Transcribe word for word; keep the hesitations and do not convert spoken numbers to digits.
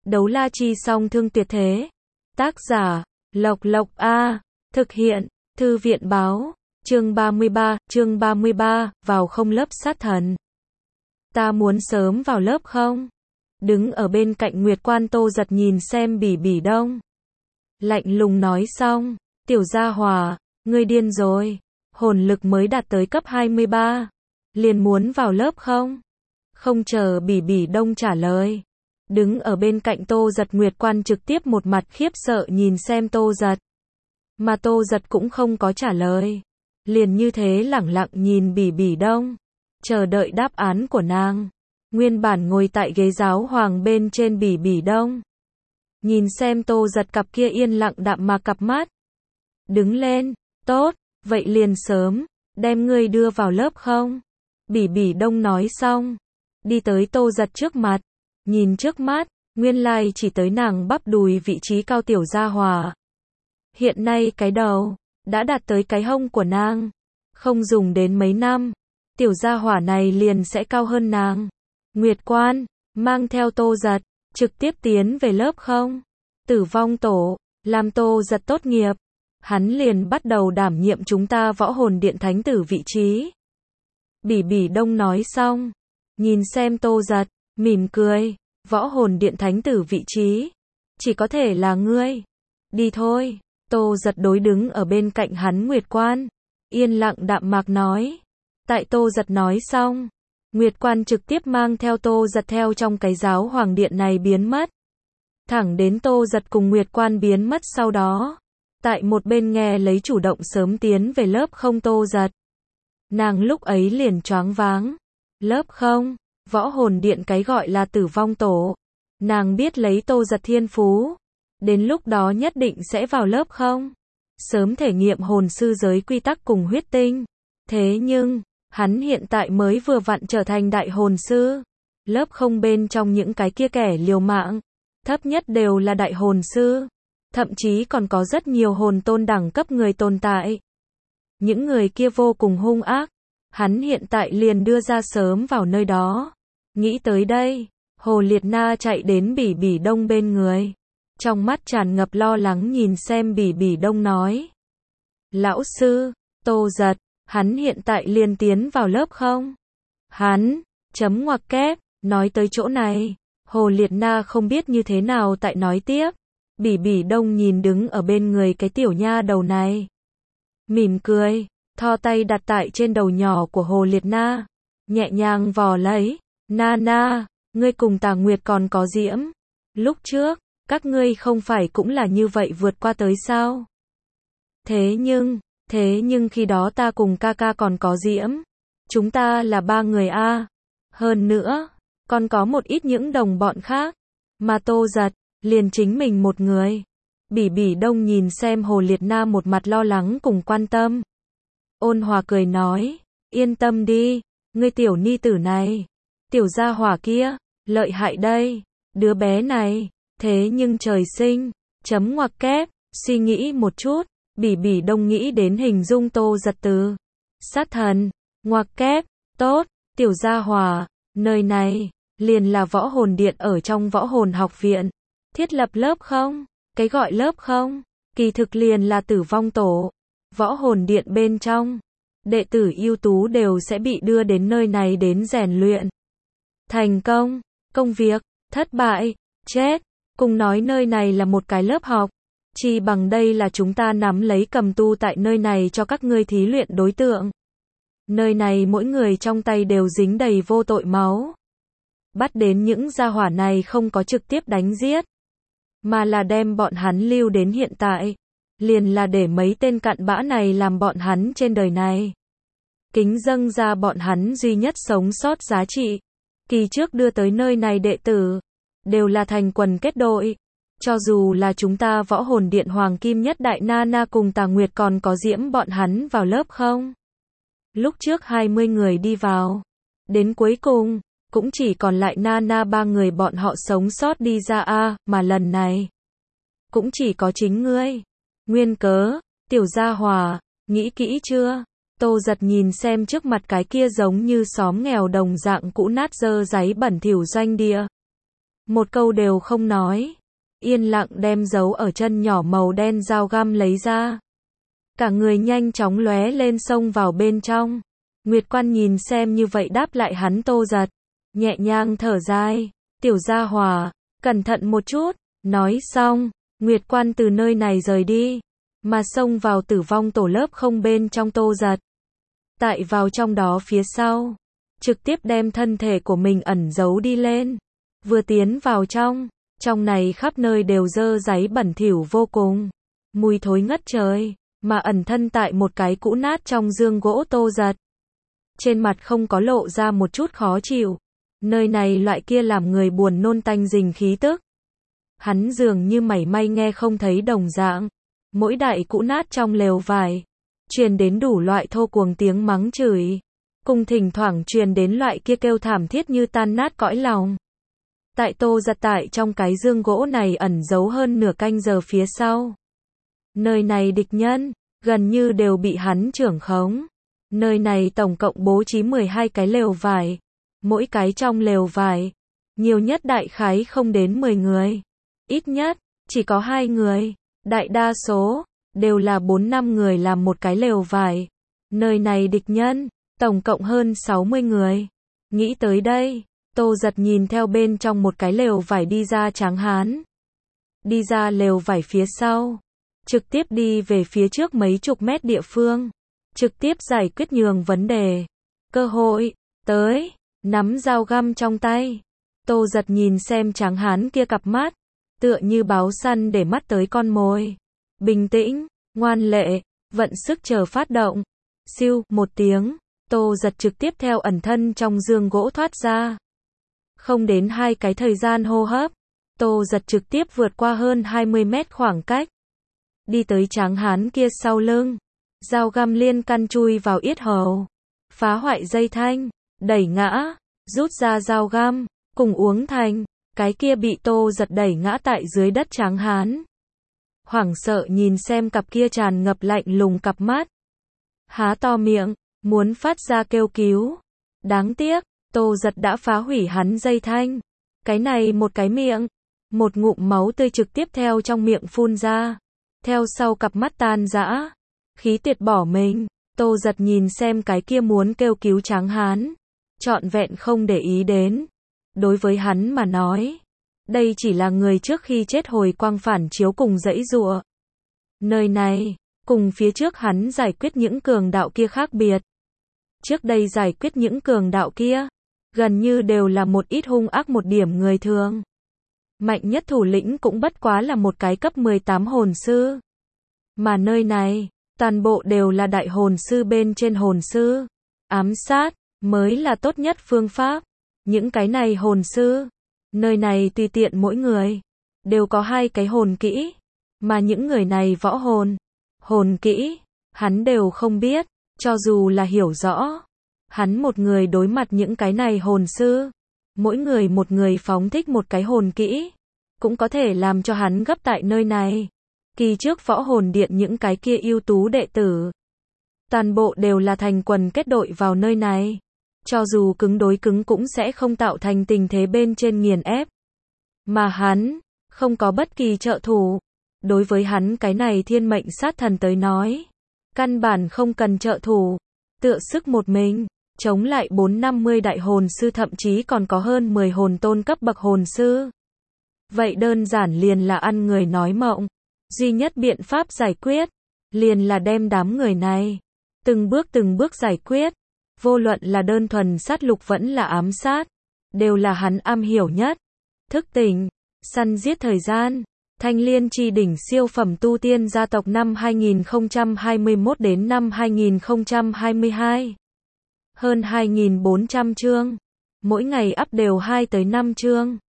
Đấu la chi song thương tuyệt thế. Tác giả, Lộc Lộc A. Thực hiện, Thư viện báo. Chương ba mươi ba, chương ba mươi ba, vào không lớp sát thần. Ta muốn sớm vào lớp không? Đứng ở bên cạnh Nguyệt Quan Tô Giật nhìn xem Bỉ Bỉ Đông. Lạnh lùng nói xong, tiểu gia hòa, ngươi điên rồi. Hồn lực mới đạt tới cấp hai mươi ba. Liền muốn vào lớp không? Không chờ Bỉ Bỉ Đông trả lời. Đứng ở bên cạnh Tô Giật Nguyệt Quan trực tiếp một mặt khiếp sợ nhìn xem Tô Giật. Mà Tô Giật cũng không có trả lời. Liền như thế lẳng lặng nhìn Bỉ Bỉ Đông. Chờ đợi đáp án của nàng. Nguyên bản ngồi tại ghế giáo hoàng bên trên Bỉ Bỉ Đông. Nhìn xem Tô Giật cặp kia yên lặng đạm mà cặp mắt. Đứng lên, tốt, vậy liền sớm, đem ngươi đưa vào lớp không? Bỉ Bỉ Đông nói xong. Đi tới Tô Giật trước mặt. Nhìn trước mắt, nguyên lai chỉ tới nàng bắp đùi vị trí cao tiểu gia hòa. Hiện nay cái đầu, đã đạt tới cái hông của nàng. Không dùng đến mấy năm, tiểu gia hỏa này liền sẽ cao hơn nàng. Nguyệt Quan, mang theo Tô Giật, trực tiếp tiến về lớp không? Tử vong tổ, làm Tô Giật tốt nghiệp. Hắn liền bắt đầu đảm nhiệm chúng ta võ hồn điện thánh tử vị trí. Bỉ Bỉ Đông nói xong, nhìn xem Tô Giật, mỉm cười, võ hồn điện thánh tử vị trí. Chỉ có thể là ngươi. Đi thôi. Tô Giật đối đứng ở bên cạnh hắn Nguyệt Quan. Yên lặng đạm mạc nói. Tại Tô Giật nói xong. Nguyệt Quan trực tiếp mang theo Tô Giật theo trong cái giáo hoàng điện này biến mất. Thẳng đến Tô Giật cùng Nguyệt Quan biến mất sau đó. Tại một bên nghe lấy chủ động sớm tiến về lớp không Tô Giật. Nàng lúc ấy liền choáng váng. Lớp không, võ hồn điện cái gọi là tử vong tổ. Nàng biết lấy Tô Giật thiên phú. Đến lúc đó nhất định sẽ vào lớp không. Sớm thể nghiệm hồn sư giới quy tắc cùng huyết tinh. Thế nhưng, hắn hiện tại mới vừa vặn trở thành đại hồn sư. Lớp không bên trong những cái kia kẻ liều mạng. Thấp nhất đều là đại hồn sư. Thậm chí còn có rất nhiều hồn tôn đẳng cấp người tồn tại. Những người kia vô cùng hung ác. Hắn hiện tại liền đưa ra sớm vào nơi đó. Nghĩ tới đây, Hồ Liệt Na chạy đến Bỉ Bỉ Đông bên người. Trong mắt tràn ngập lo lắng nhìn xem Bỉ Bỉ Đông nói. Lão sư, Tô Giật, hắn hiện tại liền tiến vào lớp không? Hắn, chấm ngoặc kép, nói tới chỗ này. Hồ Liệt Na không biết như thế nào tại nói tiếp. Bỉ Bỉ Đông nhìn đứng ở bên người cái tiểu nha đầu này. Mỉm cười, thò tay đặt tại trên đầu nhỏ của Hồ Liệt Na. Nhẹ nhàng vò lấy. Na na, ngươi cùng Tà Nguyệt còn có diễm. Lúc trước, các ngươi không phải cũng là như vậy vượt qua tới sao? Thế nhưng, thế nhưng khi đó ta cùng ca ca còn có diễm. Chúng ta là ba người a. Hơn nữa, còn có một ít những đồng bọn khác. Mà Tô Giật, liền chính mình một người. Bỉ Bỉ Đông nhìn xem Hồ Liệt Na một mặt lo lắng cùng quan tâm. Ôn hòa cười nói, yên tâm đi, ngươi tiểu ni tử này. Tiểu gia hỏa kia, lợi hại đây. Đứa bé này, thế nhưng trời sinh, chấm ngoặc kép, suy nghĩ một chút. Bỉ Bỉ Đông nghĩ đến hình dung Tô Giật từ. Sát thần, ngoặc kép, tốt, tiểu gia hỏa, nơi này, liền là võ hồn điện ở trong võ hồn học viện. Thiết lập lớp không? Cái gọi lớp không? Kỳ thực liền là tử vong tổ. Võ hồn điện bên trong. Đệ tử ưu tú đều sẽ bị đưa đến nơi này đến rèn luyện. Thành công, công việc, thất bại, chết. Cùng nói nơi này là một cái lớp học. Chỉ bằng đây là chúng ta nắm lấy cầm tu tại nơi này cho các ngươi thí luyện đối tượng. Nơi này mỗi người trong tay đều dính đầy vô tội máu. Bắt đến những gia hỏa này không có trực tiếp đánh giết. Mà là đem bọn hắn lưu đến hiện tại. Liền là để mấy tên cặn bã này làm bọn hắn trên đời này. Kính dâng ra bọn hắn duy nhất sống sót giá trị. Kỳ trước đưa tới nơi này đệ tử. Đều là thành quần kết đội. Cho dù là chúng ta võ hồn điện Hoàng Kim Nhất Đại Na Na cùng Tà Nguyệt còn có diễm bọn hắn vào lớp không? Lúc trước hai mươi người đi vào. Đến cuối cùng, cũng chỉ còn lại Na Na ba người bọn họ sống sót đi ra a mà lần này. Cũng chỉ có chính ngươi. Nguyên cớ, tiểu gia hòa, nghĩ kỹ chưa? Tô Giật nhìn xem trước mặt cái kia giống như xóm nghèo đồng dạng cũ nát dơ giấy bẩn thỉu doanh địa. một câu đều không nói, yên lặng đem giấu ở chân nhỏ màu đen dao găm lấy ra. Cả người nhanh chóng lóe lên xông vào bên trong. Nguyệt Quan nhìn xem như vậy đáp lại hắn Tô Giật, nhẹ nhàng thở dài, tiểu gia hỏa, cẩn thận một chút, nói xong, Nguyệt Quan từ nơi này rời đi, mà xông vào tử vong tổ lớp không bên trong Tô Giật. Tại vào trong đó phía sau, trực tiếp đem thân thể của mình ẩn giấu đi lên, vừa tiến vào trong, trong này khắp nơi đều dơ dáy bẩn thỉu vô cùng, mùi thối ngất trời, mà ẩn thân tại một cái cũ nát trong giường gỗ Tô Giật. Trên mặt không có lộ ra một chút khó chịu, nơi này loại kia làm người buồn nôn tanh rình khí tức. Hắn dường như mảy may nghe không thấy đồng dạng, mỗi đại cũ nát trong lều vải, truyền đến đủ loại thô cuồng tiếng mắng chửi, cùng thỉnh thoảng truyền đến loại kia kêu thảm thiết như tan nát cõi lòng. Tại Tô Giật tại trong cái giường gỗ này ẩn giấu hơn nửa canh giờ phía sau. Nơi này địch nhân, gần như đều bị hắn trưởng khống. Nơi này tổng cộng bố trí mười hai cái lều vải. Mỗi cái trong lều vải, nhiều nhất đại khái không đến mười người. Ít nhất, chỉ có hai người. Đại đa số, đều là bốn năm người làm một cái lều vải. Nơi này địch nhân, tổng cộng hơn sáu mươi người. Nghĩ tới đây, Tô Giật nhìn theo bên trong một cái lều vải đi ra Tráng Hán. Đi ra lều vải phía sau, trực tiếp đi về phía trước mấy chục mét địa phương, trực tiếp giải quyết nhường vấn đề. Cơ hội, tới, nắm dao găm trong tay. Tô Giật nhìn xem Tráng Hán kia cặp mắt, tựa như báo săn để mắt tới con mồi. Bình tĩnh, ngoan lệ, vận sức chờ phát động. Siêu, một tiếng, Tô Giật trực tiếp theo ẩn thân trong giường gỗ thoát ra. Không đến hai cái thời gian hô hấp, Tô Giật trực tiếp vượt qua hơn hai mươi mét khoảng cách. Đi tới Tráng Hán kia sau lưng, dao găm liên căn chui vào yết hầu, phá hoại dây thanh, đẩy ngã, rút ra dao găm, cùng uống thành, cái kia bị Tô Giật đẩy ngã tại dưới đất Tráng Hán. Hoảng sợ nhìn xem cặp kia tràn ngập lạnh lùng cặp mắt. Há to miệng, muốn phát ra kêu cứu. Đáng tiếc, Tô Giật đã phá hủy hắn dây thanh. Cái này một cái miệng, một ngụm máu tươi trực tiếp theo trong miệng phun ra. Theo sau cặp mắt tan rã, khí tiệt bỏ mình. Tô Giật nhìn xem cái kia muốn kêu cứu Tráng Hán, trọn vẹn không để ý đến. Đối với hắn mà nói, đây chỉ là người trước khi chết hồi quang phản chiếu cùng dãy giụa. Nơi này, cùng phía trước hắn giải quyết những cường đạo kia khác biệt. Trước đây giải quyết những cường đạo kia, gần như đều là một ít hung ác một điểm người thường. Mạnh nhất thủ lĩnh cũng bất quá là một cái cấp mười tám hồn sư. Mà nơi này, toàn bộ đều là đại hồn sư bên trên hồn sư. Ám sát, mới là tốt nhất phương pháp. Những cái này hồn sư, nơi này tùy tiện mỗi người, đều có hai cái hồn kỹ. Mà những người này võ hồn, hồn kỹ, hắn đều không biết, cho dù là hiểu rõ. Hắn một người đối mặt những cái này hồn sư, mỗi người một người phóng thích một cái hồn kỹ, cũng có thể làm cho hắn gấp tại nơi này. Kỳ trước võ hồn điện những cái kia ưu tú đệ tử, toàn bộ đều là thành quần kết đội vào nơi này. Cho dù cứng đối cứng cũng sẽ không tạo thành tình thế bên trên nghiền ép. Mà hắn, không có bất kỳ trợ thủ. Đối với hắn cái này thiên mệnh sát thần tới nói, căn bản không cần trợ thủ, tựa sức một mình, chống lại bốn năm mươi đại hồn sư thậm chí còn có hơn mười hồn tôn cấp bậc hồn sư. Vậy đơn giản liền là ăn người nói mộng. Duy nhất biện pháp giải quyết, liền là đem đám người này, từng bước từng bước giải quyết. Vô luận là đơn thuần sát lục vẫn là ám sát, đều là hắn am hiểu nhất. Thức tỉnh, săn giết thời gian, Thanh Liên chi đỉnh siêu phẩm tu tiên gia tộc năm hai nghìn không trăm hai mươi mốt đến năm hai nghìn không trăm hai mươi hai. Hơn hai nghìn bốn trăm chương, mỗi ngày up đều hai tới năm chương.